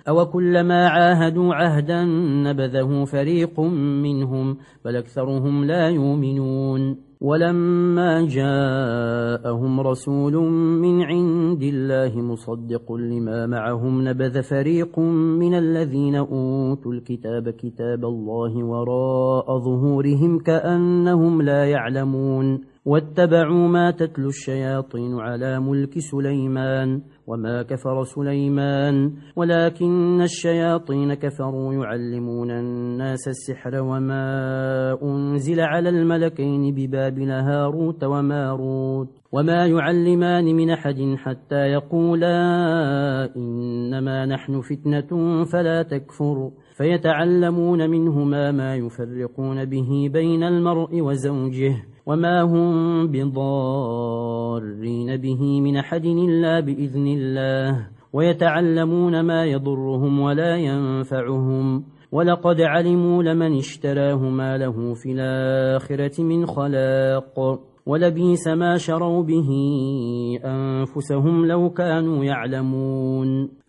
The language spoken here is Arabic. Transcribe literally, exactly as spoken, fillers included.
أو كلما عاهدوا عهدا نبذه فريق منهم بل أكثرهم لا يؤمنون ولما جاءهم رسول من عند الله مصدق لما معهم نبذ فريق من الذين أوتوا الكتاب كتاب الله وراء ظهورهم كأنهم لا يعلمون واتبعوا ما تتلو الشياطين على ملك سليمان وما كفر سليمان ولكن الشياطين كفروا يعلمون الناس السحر وما أنزل على الملكين ببابل هاروت وماروت وما يعلمان من أحد حتى يقولا إنما نحن فتنة فلا تكفر فيتعلمون منهما ما يفرقون به بين المرء وزوجه وما هم بضارين به من أحد إلا بإذن الله ويتعلمون ما يضرهم ولا ينفعهم ولقد علموا لمن اشتراه ما له في الآخرة من خلاق ولبئس ما شروا به أنفسهم لو كانوا يعلمون